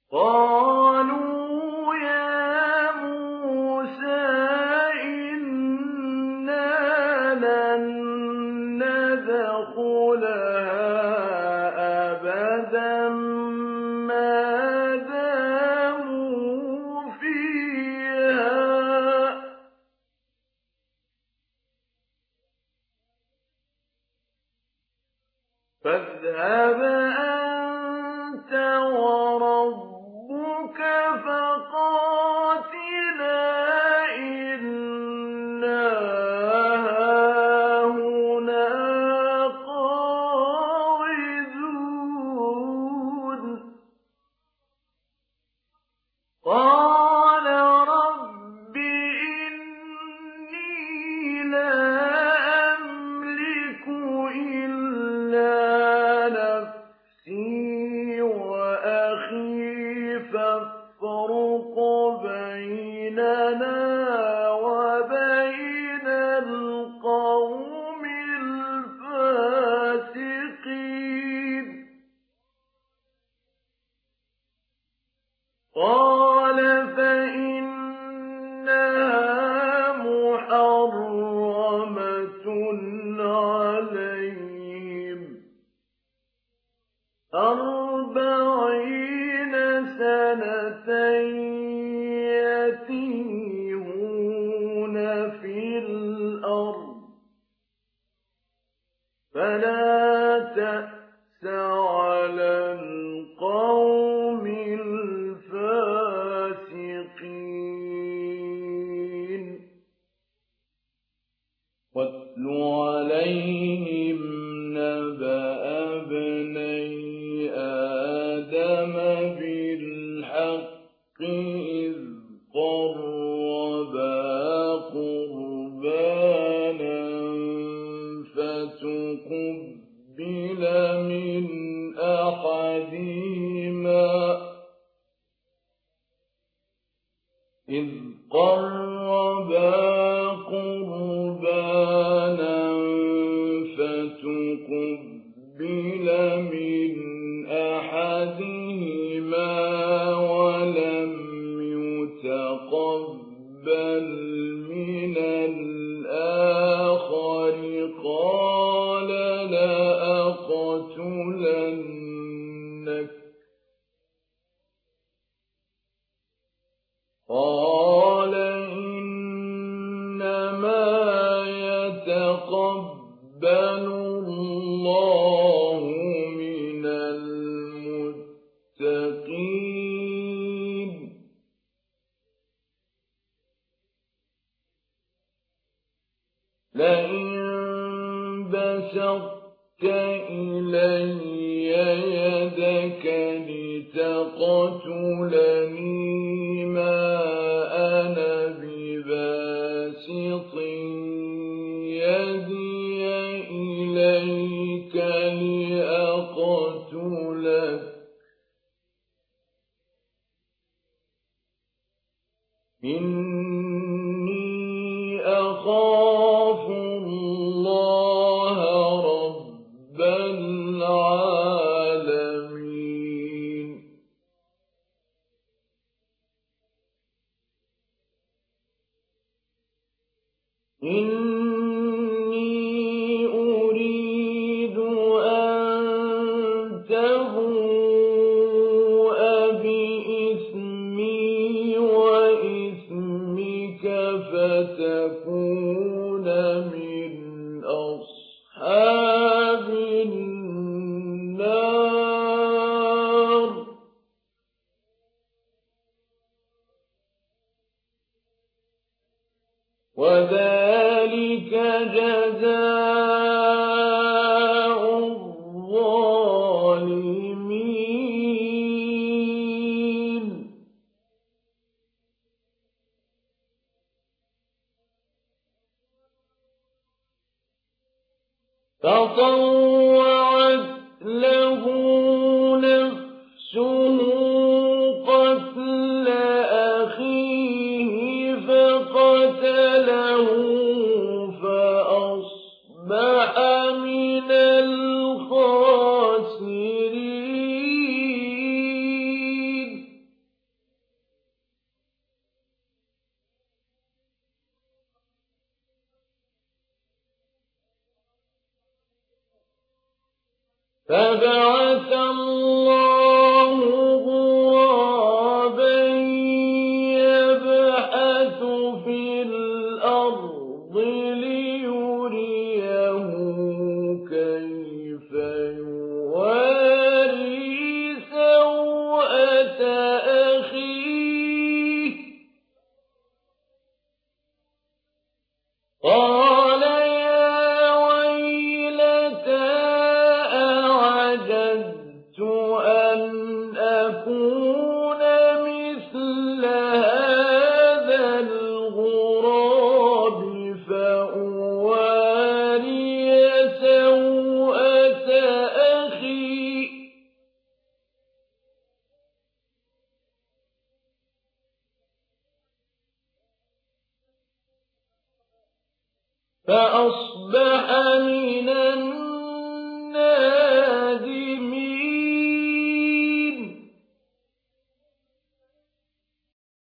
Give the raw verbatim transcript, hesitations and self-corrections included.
قالوا يا موسى إنا لن ندخلها أبدا ما داموا فيها فاذهب أنت وربك فقاتلا إنا هاهنا قاعدون قال رب إني لا أملك إلا نفسي وأخي فافرق بيننا وبين القوم الفاسقين قال فإنها محرمة عليهم أربعين سنة يتيهون في الأرض فلا تأس على القوم الفاسقين واتل عليهم نبأ ابني آدم بالحق إذ قربا قربانا فتقبل من أحدهما إذ قربا قربانا فتقبل من أحدهما ولم يتقبل من الآخر قال لأقتلنك قال إنما يتقبل الله من المتقين لئن بسطت إلي يدك لتقتلني ما أنا بباسط يدي إليك لأقتلك إني أخاف الله رب العالمين إني أريد أن تبوء بإثمي وإثمك فتكون من أصحاب النار وذلك جزاء الظالمين فطوعت له نفسه قتل أخيه فقتله فأصبح من الخاسرين فبعث الله غرابا يبحث في الأرض ليريه كيف يواري سوءة أخيه قال يا ويلتى أعجزت أن أكون مثل هذا الغراب فأواري سوءة أخي فأصبح من النادمين